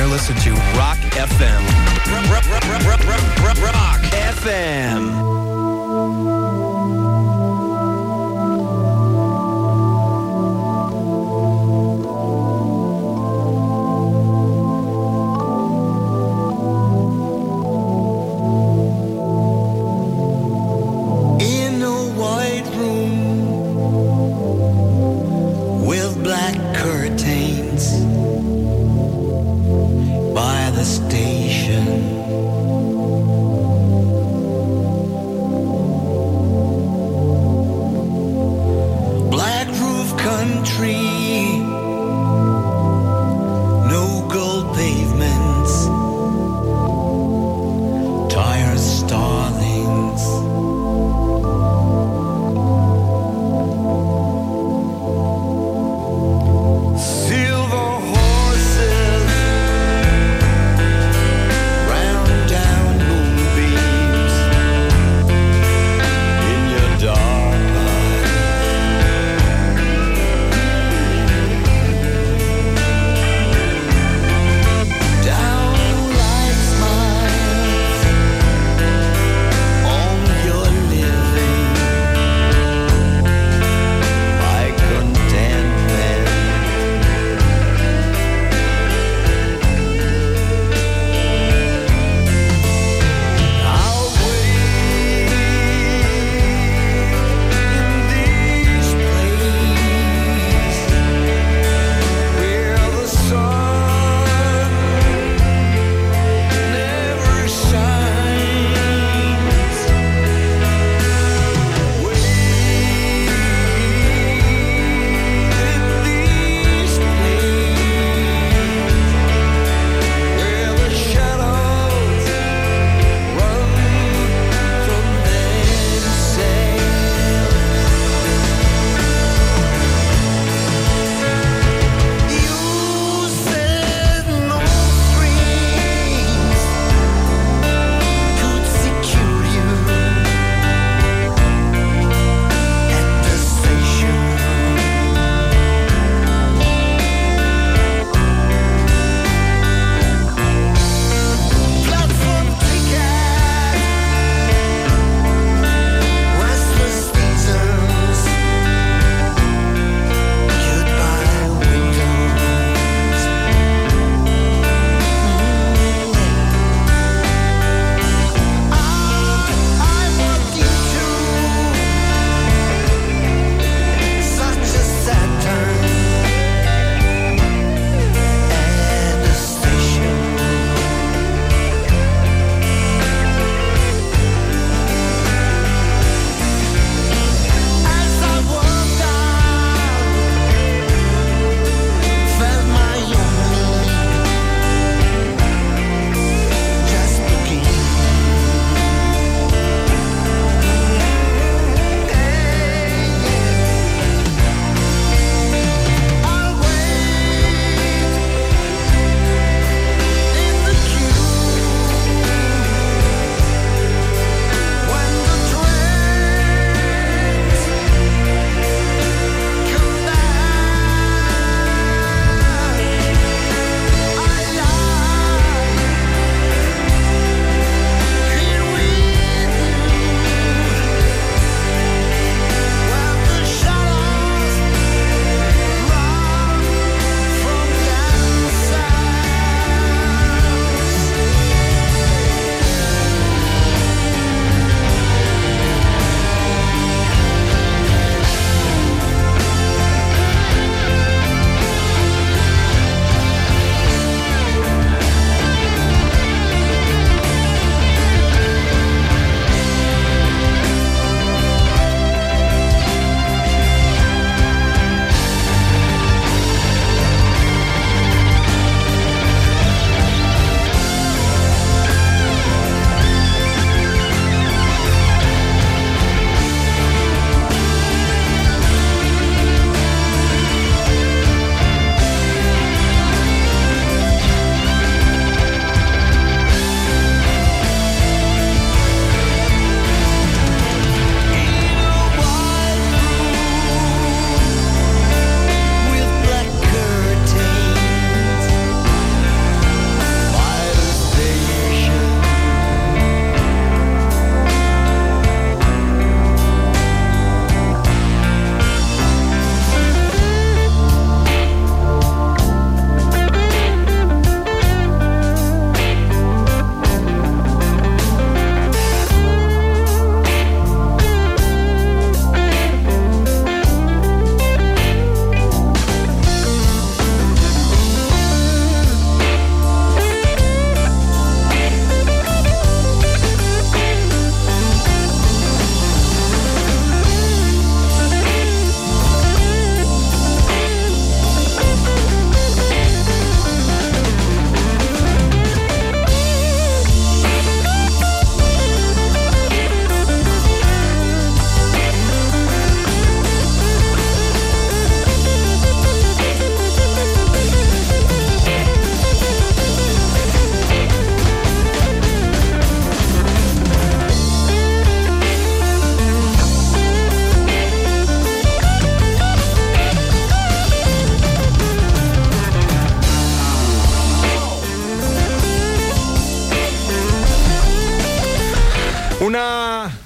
You're listening to Rock FM. Rock FM. Station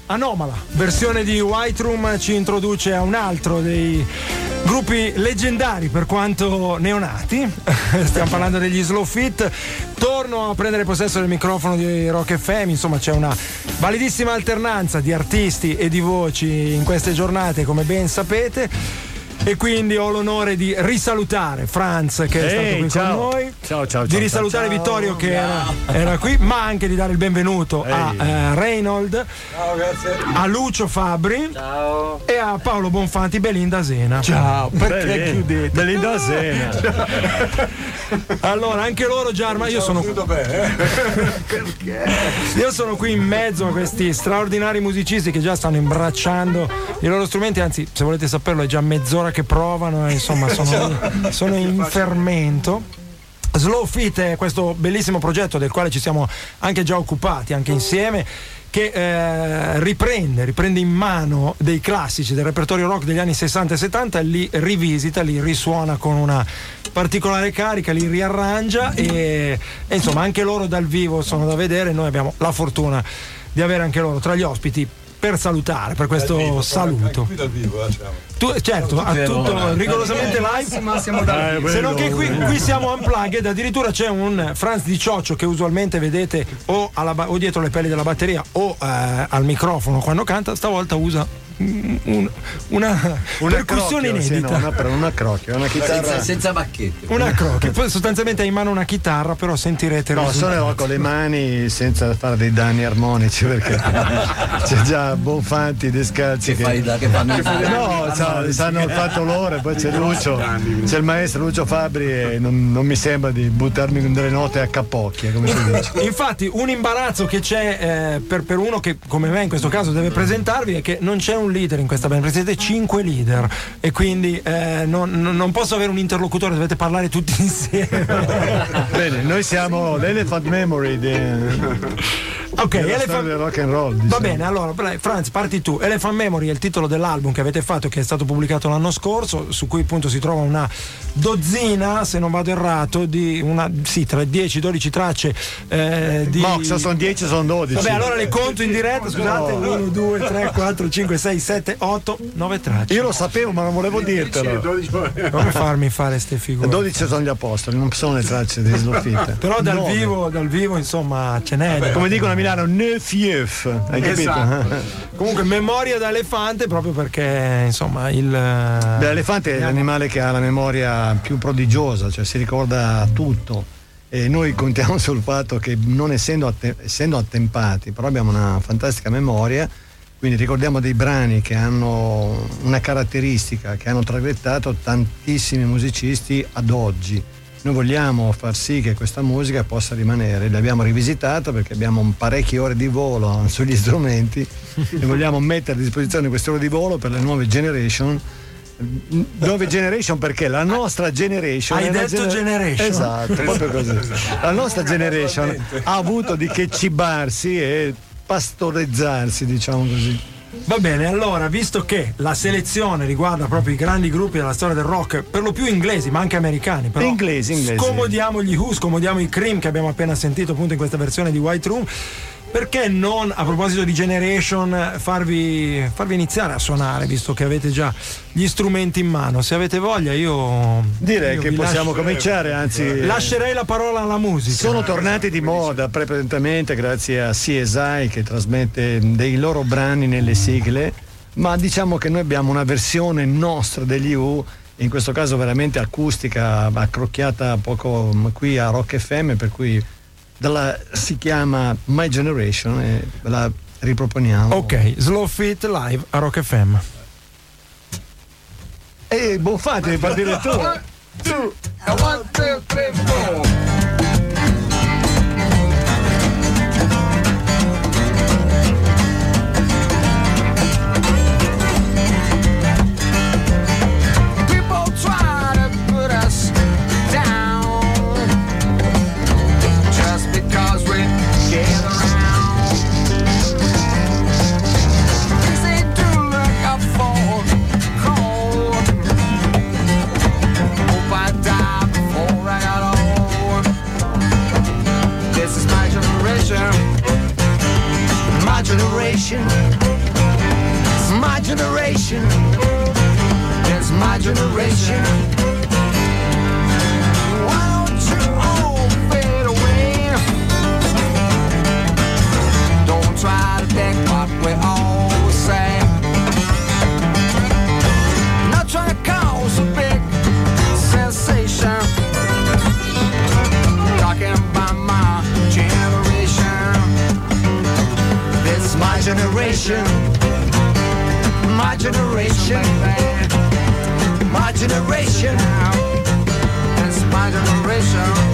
Anomala, versione di White Room, ci introduce a un altro dei gruppi leggendari per quanto neonati. Stiamo parlando degli Slow Fit. Torno a prendere possesso del microfono di Rock FM. Insomma, c'è una validissima alternanza di artisti e di voci in queste giornate, come ben sapete. E quindi ho l'onore di risalutare Franz, che è stato qui con noi. Ciao. Di risalutare Vittorio, che era qui, ma anche di dare il benvenuto a Reynold. Ciao, grazie. A Lucio Fabbri. Ciao. E a Paolo Bonfanti, Belinda Sena. Ciao, perché chiudete? Belinda Sena. Allora, anche loro già ormai io sono bene. Perché? Io sono qui in mezzo a questi straordinari musicisti che già stanno imbracciando i loro strumenti, anzi, se volete saperlo, è già mezz'ora che provano, e insomma sono in fermento. Slow Fit è questo bellissimo progetto del quale ci siamo anche già occupati anche insieme, che riprende in mano dei classici del repertorio rock degli anni 60 e 70, li rivisita, li risuona con una particolare carica, li riarrangia e insomma anche loro dal vivo sono da vedere. Noi abbiamo la fortuna di avere anche loro tra gli ospiti per salutare, per questo vivo, saluto. Qui dal vivo, Tu, certo, a tutto rigorosamente live. Se non che qui siamo unplugged, addirittura c'è un Franz Di Cioccio che usualmente vedete o dietro le pelli della batteria o al microfono quando canta, stavolta usa una percussione inedita. Una crocchio, una chitarra senza bacchette. Una crocchio. Poi sostanzialmente ha in mano una chitarra, però sentirete. No, sono con le mani senza fare dei danni armonici, perché c'è già Bonfanti descalzi che hanno fatto loro, e poi c'è Lucio, c'è il maestro Lucio Fabbri, e non mi sembra di buttarmi delle note a capocchia, come si dice. Infatti un imbarazzo che c'è per uno che come me in questo caso deve presentarvi è che non c'è un leader in questa band, perché siete 5 leader e quindi non posso avere un interlocutore, dovete parlare tutti insieme. Bene, noi siamo l'Elephant Memory ok, Elephant rock and roll, diciamo. Va bene, allora Franz, parti tu. Elephant Memory è il titolo dell'album che avete fatto, che è stato pubblicato l'anno scorso, su cui appunto si trova una dozzina, se non vado errato, di tra 10 e 12 tracce Mox, sono 10, sono 12. Vabbè, allora le conto in diretta, scusate. 1, 2, 3, 4, 5, 6, 7, 8, 9 tracce. Io lo sapevo, ma non volevo dirtelo. Come farmi fare ste figure? 12 sono gli apostoli, non sono le tracce di Slow Fit. Però dal vivo insomma ce n'è. Vabbè, come dicono a Milano, neuf, hai capito? Esatto. Comunque memoria da elefante, proprio perché insomma l'elefante è l'animale che ha la memoria più prodigiosa, cioè si ricorda tutto, e noi contiamo sul fatto che non essendo attempati, però abbiamo una fantastica memoria, quindi ricordiamo dei brani che hanno una caratteristica, che hanno traghettato tantissimi musicisti ad oggi. Noi vogliamo far sì che questa musica possa rimanere, l'abbiamo rivisitata perché abbiamo parecchie ore di volo sugli strumenti e vogliamo mettere a disposizione queste ore di volo per le nuove generation. Nuove generation perché la nostra generation hai detto generation, esatto, proprio così. La nostra generation ha avuto di che cibarsi e pastorizzarsi, diciamo così. Va bene, allora, visto che la selezione riguarda proprio i grandi gruppi della storia del rock, per lo più inglesi ma anche americani, però inglesi. Scomodiamo gli Who, scomodiamo i Cream che abbiamo appena sentito appunto in questa versione di White Room. Perché non, a proposito di Generation, farvi iniziare a suonare, visto che avete già gli strumenti in mano? Se avete voglia io che possiamo cominciare, anzi lascerei la parola alla musica. Sono tornati di moda prepotentemente grazie a CSI, che trasmette dei loro brani nelle sigle, ma diciamo che noi abbiamo una versione nostra degli Who, in questo caso veramente acustica, accrocchiata poco qui a Rock FM, per cui si chiama My Generation e ve la riproponiamo. Ok, Slow Fit live a Rock FM. Bonfanti, devi partire tu. 1, 2, 3, 4. Hope I die before I got old. My generation, my generation, my generation, It's my generation.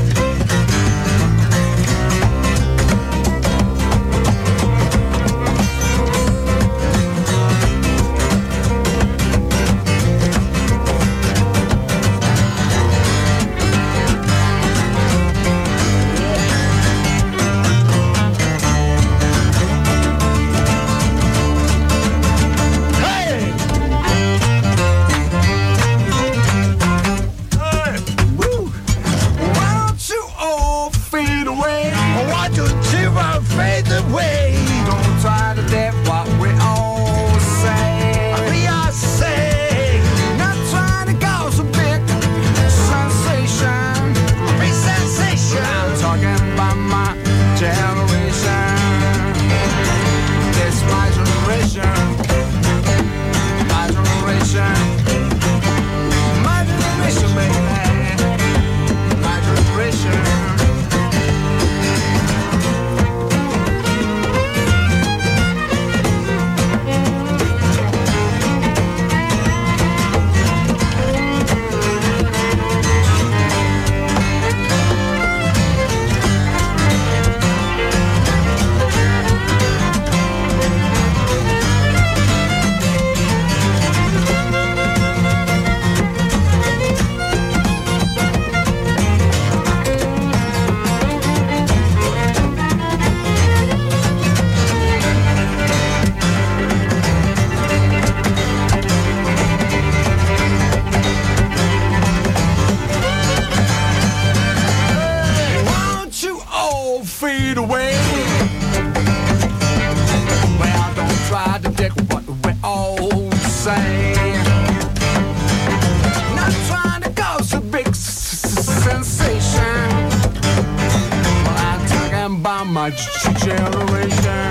My generation.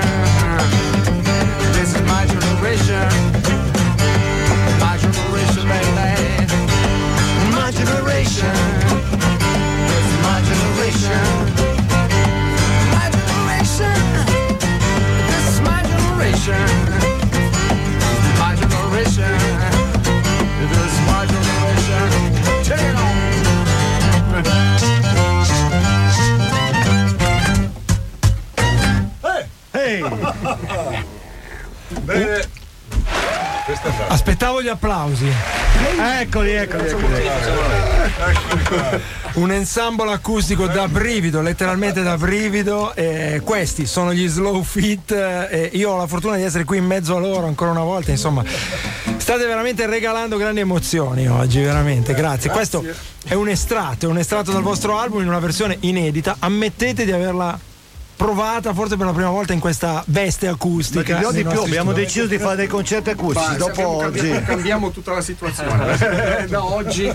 This is my generation. My generation, baby. My generation. This is my generation. My generation. This is my generation. My generation. This is my generation. Take it on. Bene. Aspettavo gli applausi. Eccoli. Un ensemble acustico da brivido, letteralmente da brivido. Questi sono gli Slow Fit. Io ho la fortuna di essere qui in mezzo a loro ancora una volta. Insomma, state veramente regalando grandi emozioni oggi, veramente. Grazie. Questo è un estratto dal vostro album in una versione inedita. Ammettete di averla provata forse per la prima volta in questa veste acustica. Perché di più abbiamo deciso di fare dei concerti acustici. Dopo oggi cambiamo tutta la situazione. Da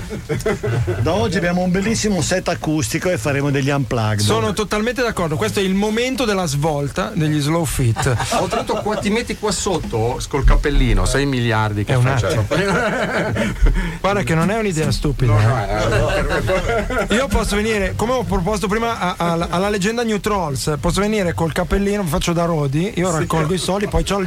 oggi abbiamo un bellissimo set acustico e faremo degli unplugged. Sono totalmente d'accordo, questo è il momento della svolta degli Slow Fit. Oltretutto qua ti metti qua sotto col cappellino, 6 miliardi che faccio. Guarda che non è un'idea stupida. Io posso venire, come ho proposto prima alla leggenda New Trolls, posso venire col cappellino, faccio da Rodi, io raccolgo i soldi, poi c'ho il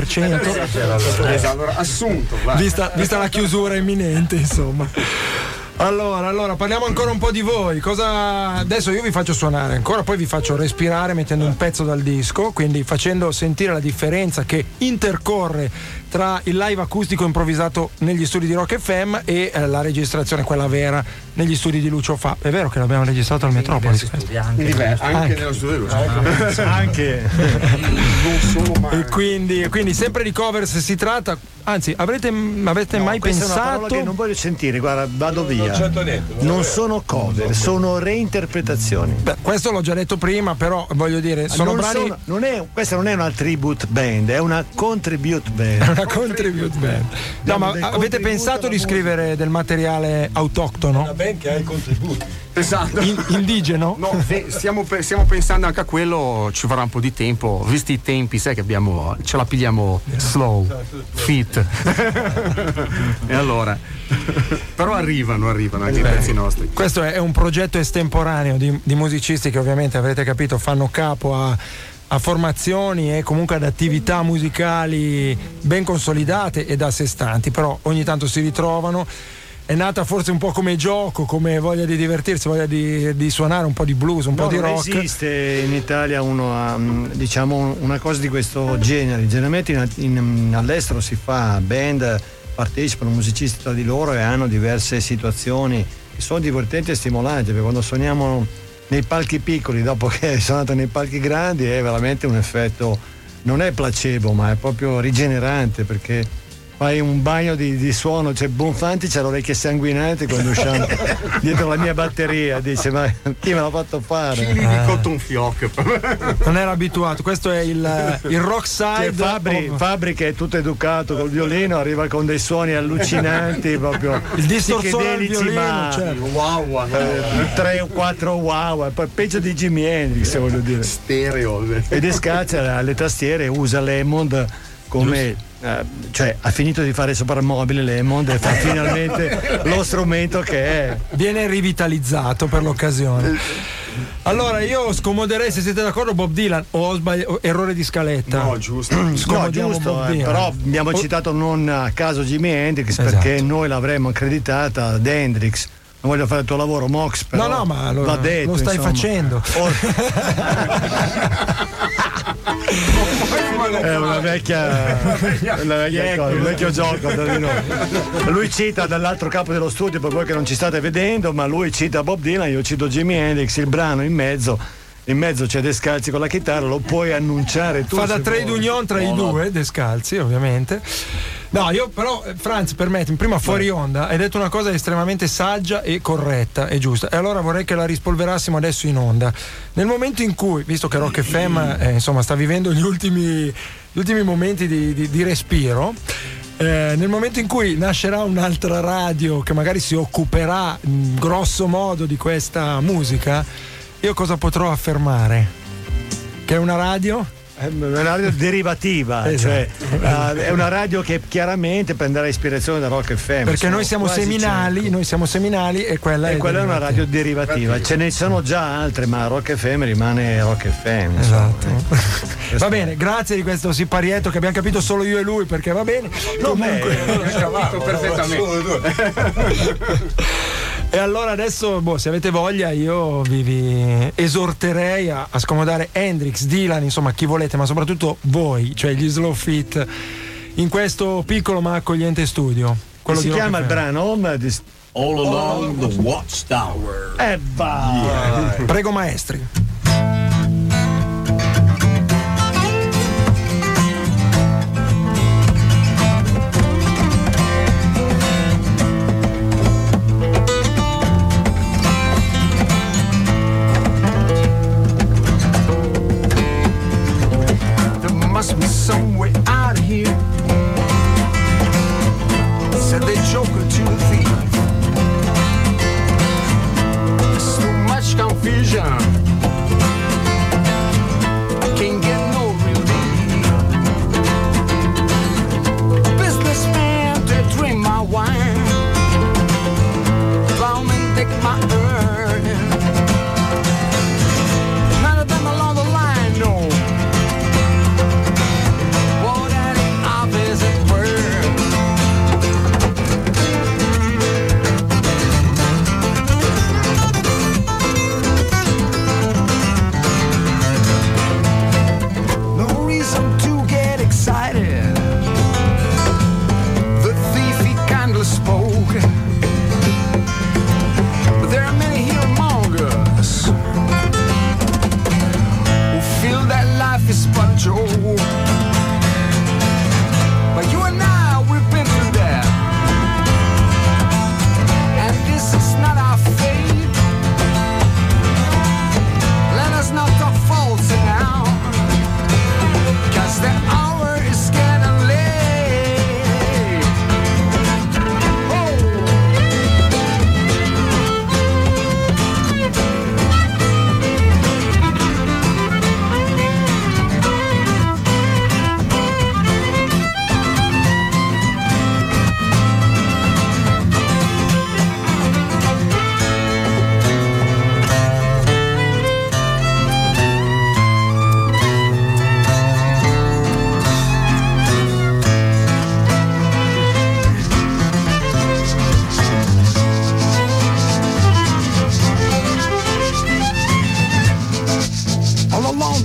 10%. Allora, assunto. Vista la chiusura imminente, insomma. Allora, parliamo ancora un po' di voi. Adesso io vi faccio suonare ancora, poi vi faccio respirare mettendo un pezzo dal disco, quindi facendo sentire la differenza che intercorre tra il live acustico improvvisato negli studi di Rock FM e la registrazione, quella vera, negli studi di Lucio Fa. È vero che l'abbiamo registrato al Metropolis? Anche nello studio di Lucio. Anche. Non solo mai. E quindi sempre di covers si tratta. Anzi, avete mai questa pensato? è una parola che non voglio sentire, guarda, vado via. Non sono cover, sono reinterpretazioni. Beh, questo l'ho già detto prima, però voglio dire, sono brani. Questa non è una tribute band, è una contribute band. È una contribute band. No, ma avete pensato di scrivere del materiale autoctono? Una band che ha i contributi. Esatto. Indigeno? No, stiamo pensando anche a quello, ci vorrà un po' di tempo, visti i tempi, sai che abbiamo, ce la pigliamo slow, fit. E allora, però arrivano anche i pezzi nostri. Questo è un progetto estemporaneo di musicisti che ovviamente avrete capito fanno capo a a formazioni e comunque ad attività musicali ben consolidate e da sé stanti, però ogni tanto si ritrovano. È nata forse un po' come gioco, come voglia di divertirsi, voglia di suonare un po' di blues, un po' di rock. Non esiste in Italia diciamo una cosa di questo genere. Generalmente all'estero si fa band, partecipano musicisti tra di loro e hanno diverse situazioni che sono divertenti e stimolanti, perché quando suoniamo nei palchi piccoli dopo che hai suonato nei palchi grandi è veramente un effetto, non è placebo ma è proprio rigenerante, perché fai un bagno di suono. Cioè Bonfanti c'ha le orecchie sanguinanti quando usciamo dietro la mia batteria, dice ma chi me l'ha fatto fare? Chili di cotton fioc. Non era abituato, questo è il rock side. Fabri che è tutto educato col violino, arriva con dei suoni allucinanti, proprio il distorsore del violino, ma certo. Wow, 3 o 4 wow, e poi peggio di Jimi Hendrix, voglio dire. Stereo. E descaccia le tastiere, usa l'Hammond come cioè ha finito di fare soprammobile l'Hammond e fa finalmente lo strumento che è. Viene rivitalizzato per l'occasione. Allora io scomoderei, se siete d'accordo, Bob Dylan, o ho sbagliato, errore di scaletta? No, giusto. Scomodiamo Bob Dylan. Però abbiamo citato non a caso Jimi Hendrix, perché noi l'avremmo accreditata ad Hendrix. Non voglio fare il tuo lavoro, Mox, però no, ma lo detto, stai insomma. facendo. È una vecchia cosa, un vecchio gioco. Lui cita dall'altro capo dello studio, per voi che non ci state vedendo, ma lui cita Bob Dylan, io cito Jimi Hendrix, il brano in mezzo c'è Descalzi con la chitarra, lo puoi annunciare tu. Fa da trade union tra i due, Descalzi ovviamente. No, io però, Franz, permettimi, prima fuori onda hai detto una cosa estremamente saggia e corretta e giusta, e allora vorrei che la rispolverassimo adesso in onda. Nel momento in cui, visto che Rock FM insomma sta vivendo gli ultimi momenti di respiro, nel momento in cui nascerà un'altra radio che magari si occuperà grosso modo di questa musica, io cosa potrò affermare? Che è una radio? È una radio derivativa, esatto. Cioè è una radio che chiaramente prenderà ispirazione da Rock FM. Perché noi siamo seminali, e quella è una radio derivativa. Ce ne sono già altre, ma Rock FM rimane Rock FM. Esatto. Va bene, grazie di questo siparietto che abbiamo capito solo io e lui, perché va bene. Comunque, perfettamente. E allora adesso, se avete voglia, io vi esorterei a scomodare Hendrix, Dylan, insomma chi volete, ma soprattutto voi, cioè gli Slow Fit, in questo piccolo ma accogliente studio. Si chiama il brano All Along the Watchtower. Va! Prego maestri. Must be some way out of here, said the joker to the thief. There's too much confusion, I can't get no relief. A businessman to drink my wine, plowman take my earn. None of them along the line, no.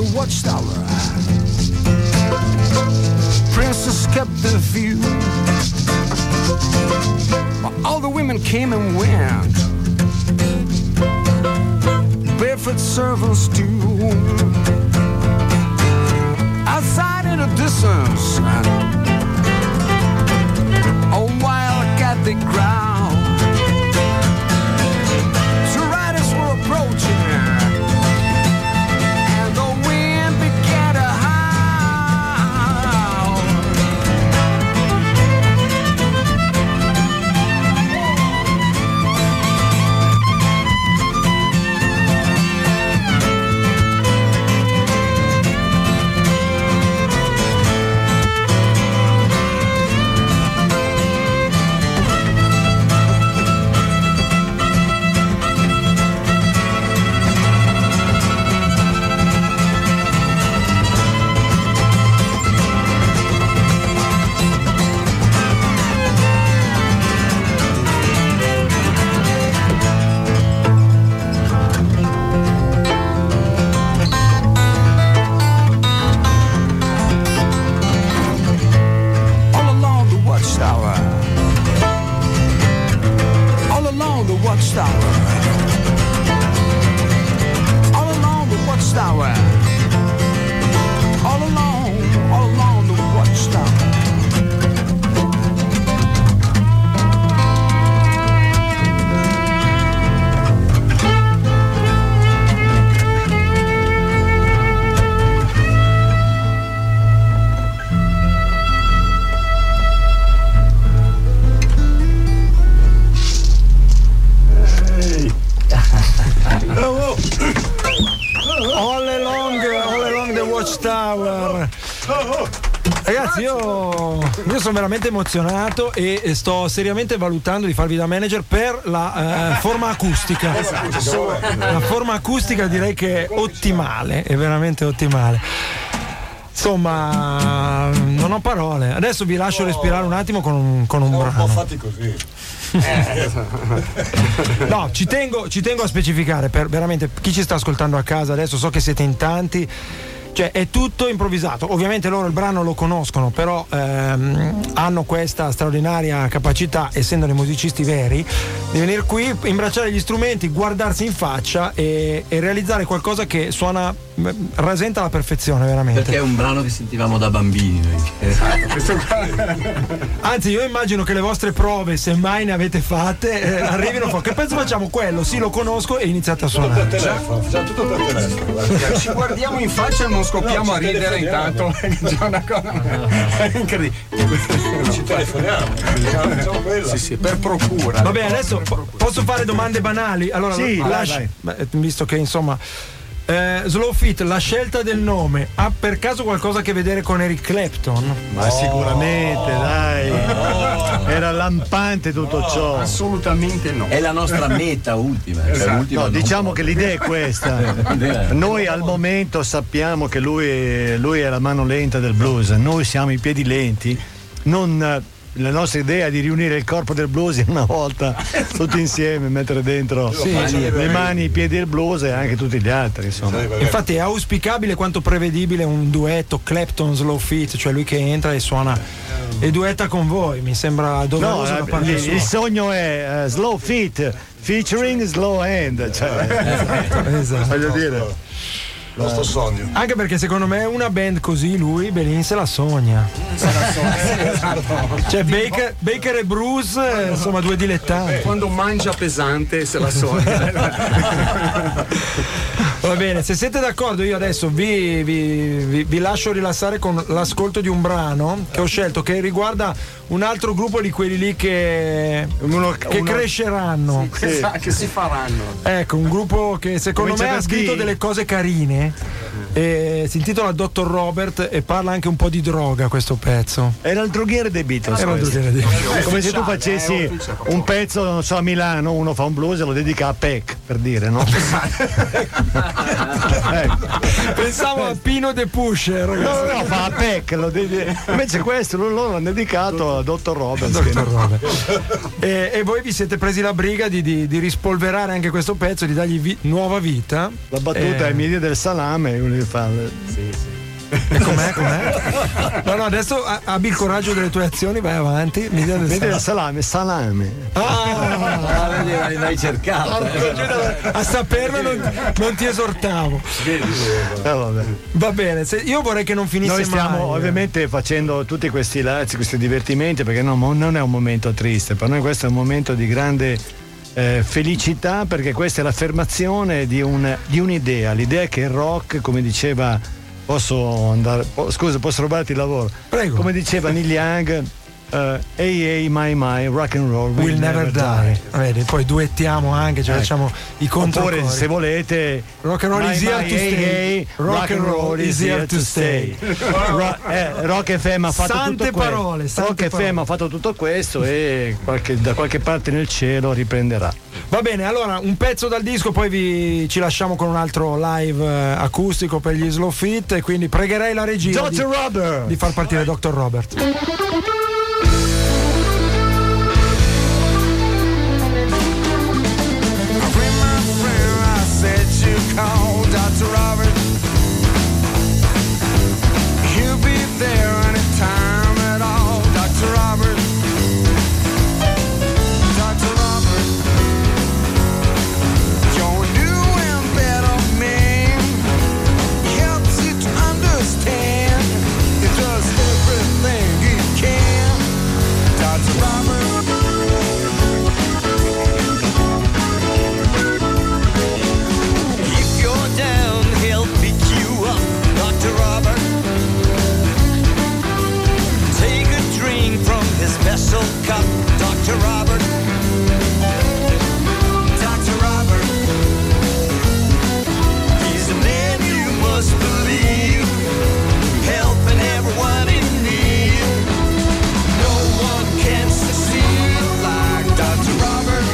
the watchtower. Princess kept the view. All the women came and went. Barefoot servants too. Outside in the distance, a wild cat they growl. Two riders were approaching, and the wind began to howl. Ragazzi, io sono veramente emozionato e sto seriamente valutando di farvi da manager per la forma acustica. La forma acustica direi che è ottimale, è veramente ottimale. Insomma, non ho parole. Adesso vi lascio respirare un attimo con un brano. Un po' fatti così. No, ci tengo a specificare per veramente chi ci sta ascoltando a casa adesso, so che siete in tanti. Cioè è tutto improvvisato, ovviamente loro il brano lo conoscono, però hanno questa straordinaria capacità, essendo dei musicisti veri, di venire qui, imbracciare gli strumenti, guardarsi in faccia e realizzare qualcosa che suona, rasenta alla perfezione veramente. Perché è un brano che sentivamo da bambini. Anzi, io immagino che le vostre prove, se mai ne avete fatte, arrivino fuori. Che pezzo facciamo? Quello, sì, lo conosco, e iniziate a suonare. Già tutto per telefono. Ci guardiamo in faccia e non scoppiamo a ridere intanto. C'è una cosa incredibile. Ci telefoniamo. Diciamo quella. Sì, per procura. Va bene, adesso posso fare domande banali? Allora, sì, vai. Visto che insomma Slow Fit, la scelta del nome ha per caso qualcosa a che vedere con Eric Clapton? Ma sicuramente, dai. Era lampante tutto ciò. Assolutamente no. È la nostra meta ultima. No, diciamo che l'idea è questa. Noi al momento sappiamo che lui è la mano lenta del blues, noi siamo i piedi lenti. La nostra idea è di riunire il corpo del blues in una volta tutti insieme, mettere dentro le mani, i piedi del blues e anche tutti gli altri, insomma. Infatti è auspicabile quanto prevedibile un duetto Clapton Slow Fit, cioè lui che entra e suona e duetta con voi, mi sembra doveroso da parte sua. Il sogno è Slow Fit featuring Slow Hand, cioè, esatto. Voglio dire, il nostro sogno. Anche perché secondo me una band così lui Belin se la sogna. Cioè Baker e Bruce, insomma, due dilettanti. Quando mangia pesante se la sogna. Va bene, se siete d'accordo io adesso vi lascio rilassare con l'ascolto di un brano che ho scelto, che riguarda un altro gruppo di quelli lì che cresceranno, che si faranno. Ecco, un gruppo che secondo Comincia me ha da scritto D. delle cose carine. Si intitola Dr. Robert e parla anche un po' di droga questo pezzo. era il droghiere dei Beatles. Era il questo. droghiere dei- Come se tu facessi un pezzo, non so, a Milano, uno fa un blues e lo dedica a Peck, per dire, no? Pensavo a Pino De Pusher. No, fa a Peck, invece questo loro l'hanno dedicato a Dr. Robert. Dr. Robert. E voi vi siete presi la briga di rispolverare anche questo pezzo, di dargli nuova vita. La battuta ai miei del salame, uno che fa. E com'è? No, adesso abbi il coraggio delle tue azioni, vai avanti. Vedi il salame. L'hai cercato. A saperlo non ti esortavo. Vabbè. Va bene, io vorrei che non finisse mai. Noi stiamo ovviamente facendo tutti questi lazzi, questi divertimenti, perché non è un momento triste, per noi questo è un momento di grande felicità, perché questa è l'affermazione di un'idea, l'idea che il rock, come diceva, posso rubarti il lavoro? Prego. Come diceva Neil Young, hey my rock and roll will never die. Vedi, poi duettiamo anche, cioè facciamo i controcori. Oppure, se volete, rock and roll is here to stay. Rock and roll is here to stay. Rock FM ha fatto sante tutto parole, questo. sante Rock parole. FM ha fatto tutto questo e da qualche parte nel cielo riprenderà. Va bene, allora un pezzo dal disco, poi ci lasciamo con un altro live acustico per gli Slow Fit, e quindi pregherei la regia di far partire Dr. Robert. Call Dr. Robert. He'll be there anytime at all. Dr. Robert. Dr. Robert. You're new and better man. He helps you to understand. He does everything he can. Dr. Robert. Down, he'll pick you up, Dr. Robert. Take a drink from his special cup, Dr. Robert. Dr. Robert. He's the man you must believe, helping everyone in need. No one can succeed like Dr. Robert.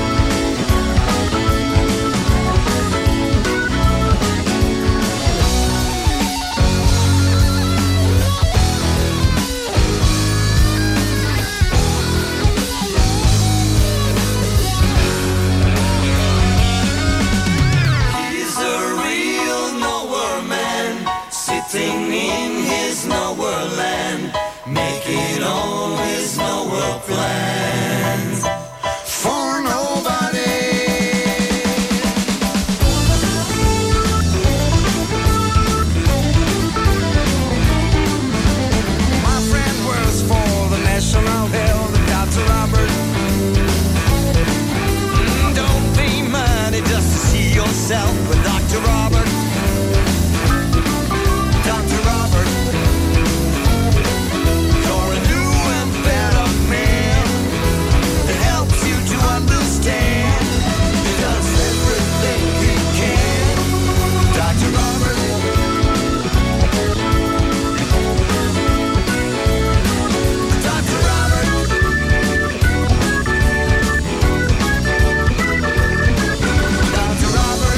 Sitting in his nowhere land, making all his nowhere plans for nobody. My friend works for the National Health, Dr. Robert. Don't pay money just to see yourself with Dr. Robert. Dr. Robert, you're a new and better man. It helps you to understand. He does everything he can. Dr. Robert. Dr. Robert. Dr. Robert.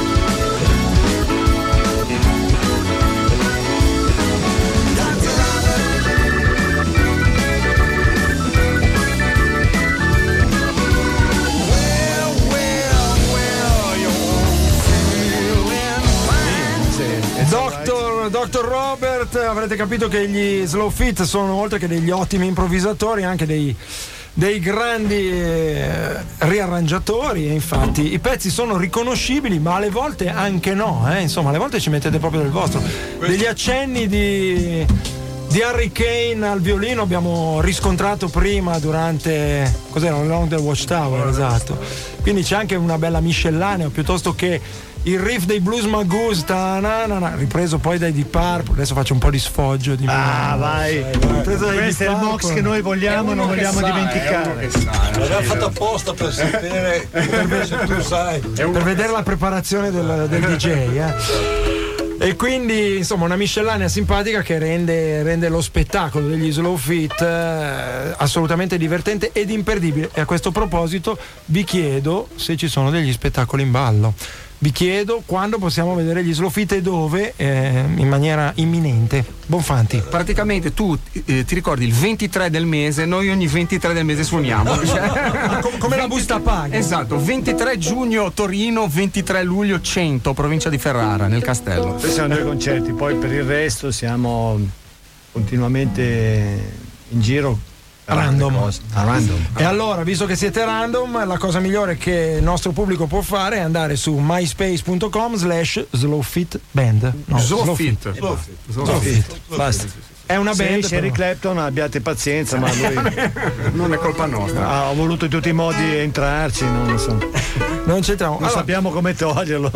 Dr. Robert, avrete capito che gli Slow Fit sono, oltre che degli ottimi improvvisatori, anche dei grandi riarrangiatori, e infatti i pezzi sono riconoscibili, ma alle volte anche no, insomma, alle volte ci mettete proprio del vostro. Degli accenni di Harry Kane al violino abbiamo riscontrato prima durante Along the Watchtower, esatto. Quindi c'è anche una bella miscellanea, piuttosto che il riff dei Blues Magoos, ripreso poi dai Deep Purple. Adesso faccio un po' di sfoggio di vai. Questo è il box che noi vogliamo, non vogliamo dimenticare. L'abbiamo fatto apposta per sapere se tu sai. Per vedere la preparazione del DJ, E quindi insomma una miscellanea simpatica che rende lo spettacolo degli Slow Fit assolutamente divertente ed imperdibile. E a questo proposito vi chiedo se ci sono degli spettacoli in ballo. vi chiedo quando possiamo vedere gli Slow Fit e dove, in maniera imminente. Bonfanti. Praticamente tu ti ricordi il 23 del mese, noi ogni 23 del mese suoniamo. Come la busta paga. Esatto, 23 giugno Torino, 23 luglio Cento, provincia di Ferrara, nel Castello. Questi sono 2 concerti, poi per il resto siamo continuamente in giro. Random. Random. E allora, visto che siete random, la cosa migliore che il nostro pubblico può fare è andare su myspace.com/slowfitband. No, Slowfit. Basta. È una band. Se Eric Clapton, abbiate pazienza, ma lui Non è colpa nostra. ha voluto in tutti i modi entrarci, non so. Non c'entriamo. Non sappiamo come toglierlo.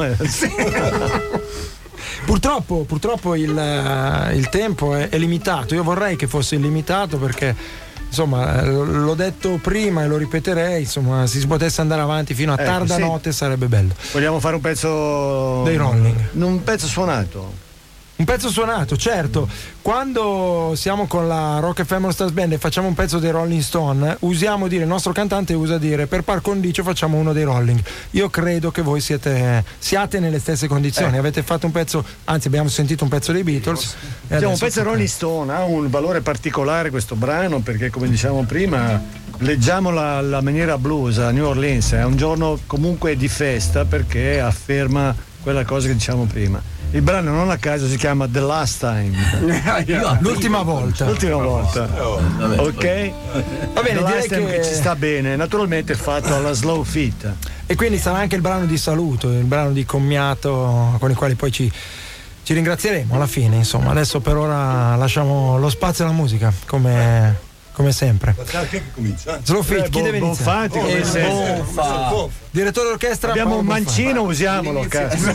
Purtroppo il tempo è limitato. Io vorrei che fosse illimitato perché, insomma, l'ho detto prima e lo ripeterei, insomma, se si potesse andare avanti fino a tarda sì. notte sarebbe bello. Vogliamo fare un pezzo Dei Rolling. Un pezzo suonato. Un pezzo suonato, certo. Quando siamo con la Rock FM All Stars Band e facciamo un pezzo dei Rolling Stone, usiamo dire, il nostro cantante usa dire, per par condicio facciamo uno dei Rolling. Io credo che voi siate nelle stesse condizioni. Avete fatto un pezzo, anzi abbiamo sentito un pezzo dei Beatles. Un pezzo Rolling Stone, ha un valore particolare questo brano perché, come diciamo prima, leggiamo la maniera blues a New Orleans. È un giorno comunque di festa perché afferma quella cosa che diciamo prima. Il brano non a caso si chiama The Last Time. L'ultima volta. Ok? Va bene, The direi Last Time che ci sta bene, naturalmente fatto alla Slow Fit. E quindi sarà anche il brano di saluto, il brano di commiato con i quali poi ci ringrazieremo alla fine, insomma. Adesso per ora lasciamo lo spazio alla musica, come sempre. Che comincia? Slow Fit, chi deve iniziare? Bonfanti, Direttore d'orchestra. abbiamo Paolo un Bonfanti. mancino, usiamolo, cazzo.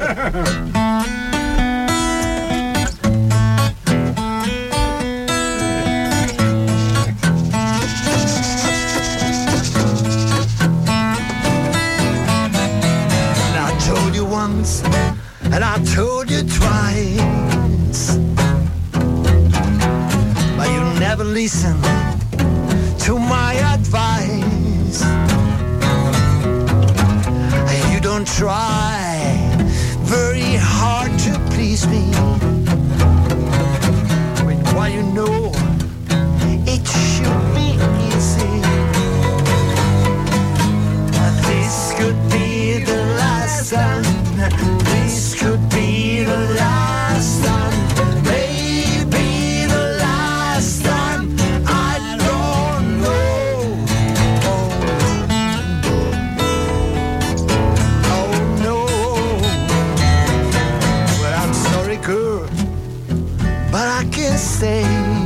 I told you once, and I told you twice, but you never listen to my advice. You don't try very hard to please me, when what you know it should be easy. This could be the last time. This could be the last time. Maybe the last time. I don't know. Oh no. Well, I'm sorry, girl, but I can't stay.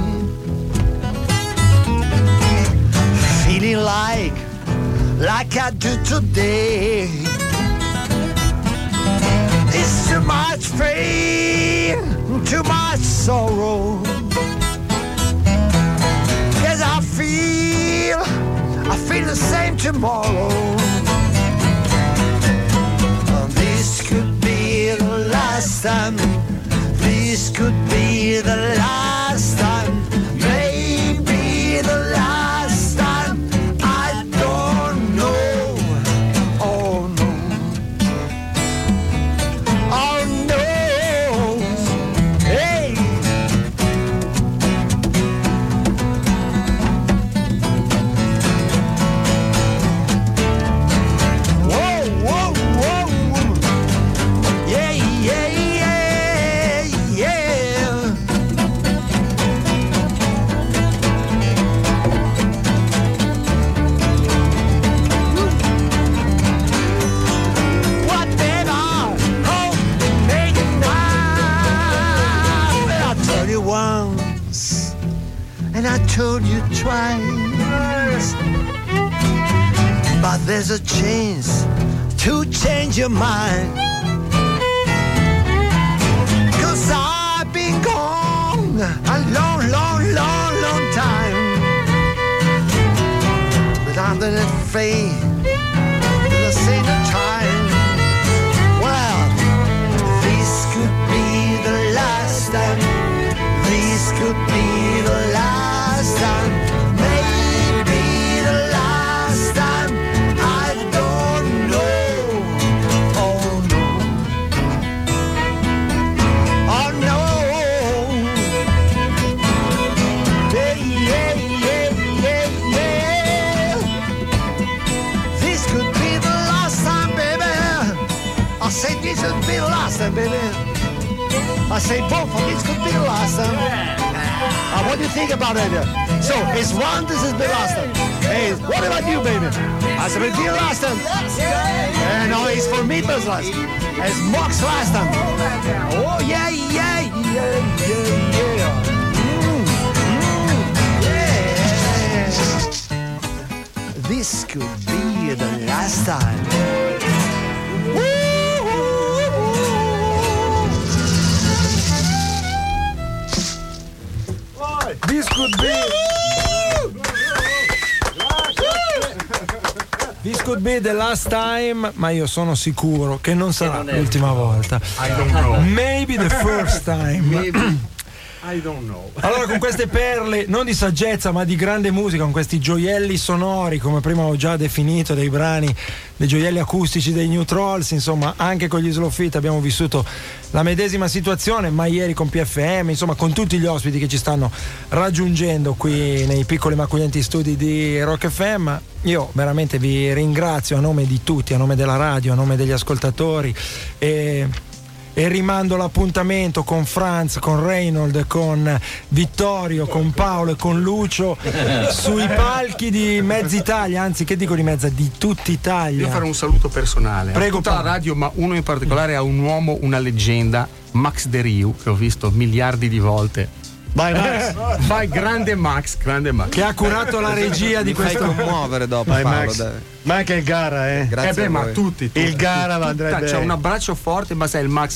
Feeling like I do today. It's too much pain, too much sorrow. 'Cause I feel the same tomorrow. This could be the last time. This could be the last time. Maybe the last time. I don't know. Oh no. Oh no. Hey. Whoa, whoa, whoa. Yeah, yeah, yeah, yeah. Whatever, oh, make it now. But I told you once, and I told you twice. But there's a chance to change your mind. 'Cause I've been gone a long, long, long, long time. But I'm gonna fade the same time. Well, this could be the last time. This could be the last time. Maybe the last time. I don't know. Oh I say both of these could be the last time. What do you think about it? So, it's one, this is the last time. Hey, what about you, baby? I said, it's the last time. No, it's for me, this last. It's Mox last time. Oh, yeah. Yeah. This could be the last time. This could be the last time, ma io sono sicuro che non sarà l'ultima volta. I don't know. Maybe the first time. Maybe. I don't know. Allora, con queste perle non di saggezza ma di grande musica, con questi gioielli sonori, come prima ho già definito, dei brani, dei gioielli acustici dei New Trolls, insomma anche con gli Slow Fit abbiamo vissuto la medesima situazione, ma ieri con PFM, insomma con tutti gli ospiti che ci stanno raggiungendo qui nei piccoli ma accoglienti studi di Rock FM. Io veramente vi ringrazio a nome di tutti, a nome della radio, a nome degli ascoltatori, e rimando l'appuntamento con Franz, con Reynold, con Vittorio, con Paolo e con Lucio sui palchi di Mezza Italia, anzi che dico di mezza, di tutta Italia. Io farò un saluto personale. Prego, tutta la radio, ma uno in particolare a un uomo, una leggenda, Max De Riu, che ho visto miliardi di volte. Vai Max. Vai, grande Max. Che ha curato la regia di questo. Fai commuovere dopo, Vai Paolo, Max. dai. Ma anche il gara, Grazie a ma voi. tutti. Il gara andrebbe. C'è un abbraccio forte, ma sai il Max.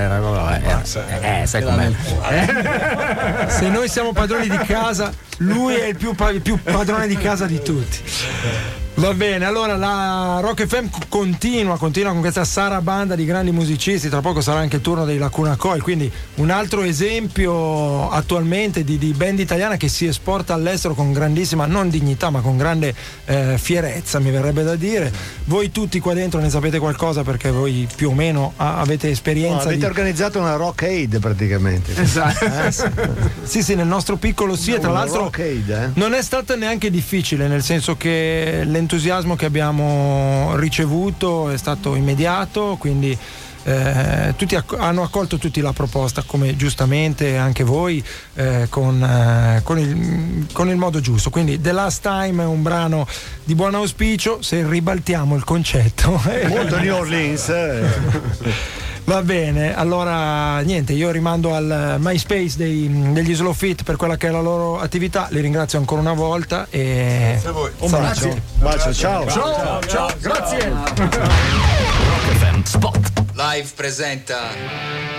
Sai com'è. Se noi siamo padroni di casa, lui è il più padrone di casa di tutti. Va bene, allora la Rock FM continua con questa sarabanda di grandi musicisti. Tra poco sarà anche il turno dei Lacuna Coil, quindi un altro esempio attualmente di band italiana che si esporta all'estero con grandissima, non dignità, ma con grande fierezza, mi verrebbe da dire. Voi tutti qua dentro ne sapete qualcosa, perché voi più o meno avete esperienza. Avete organizzato una Rock Aid praticamente. Esatto. Sì, nel nostro piccolo sì, e tra l'altro Rock Aid, non è stato neanche difficile, nel senso che l'entusiasmo che abbiamo ricevuto è stato immediato, quindi tutti hanno accolto tutti la proposta, come giustamente anche voi, con il modo giusto. Quindi The Last Time è un brano di buon auspicio, se ribaltiamo il concetto. molto New Orleans. Va bene, allora niente, io rimando al MySpace degli Slow Fit per quella che è la loro attività. Li ringrazio ancora una volta e Grazie a voi. Un bacio, ciao. Ciao, grazie. Rock FM Spot. Live presenta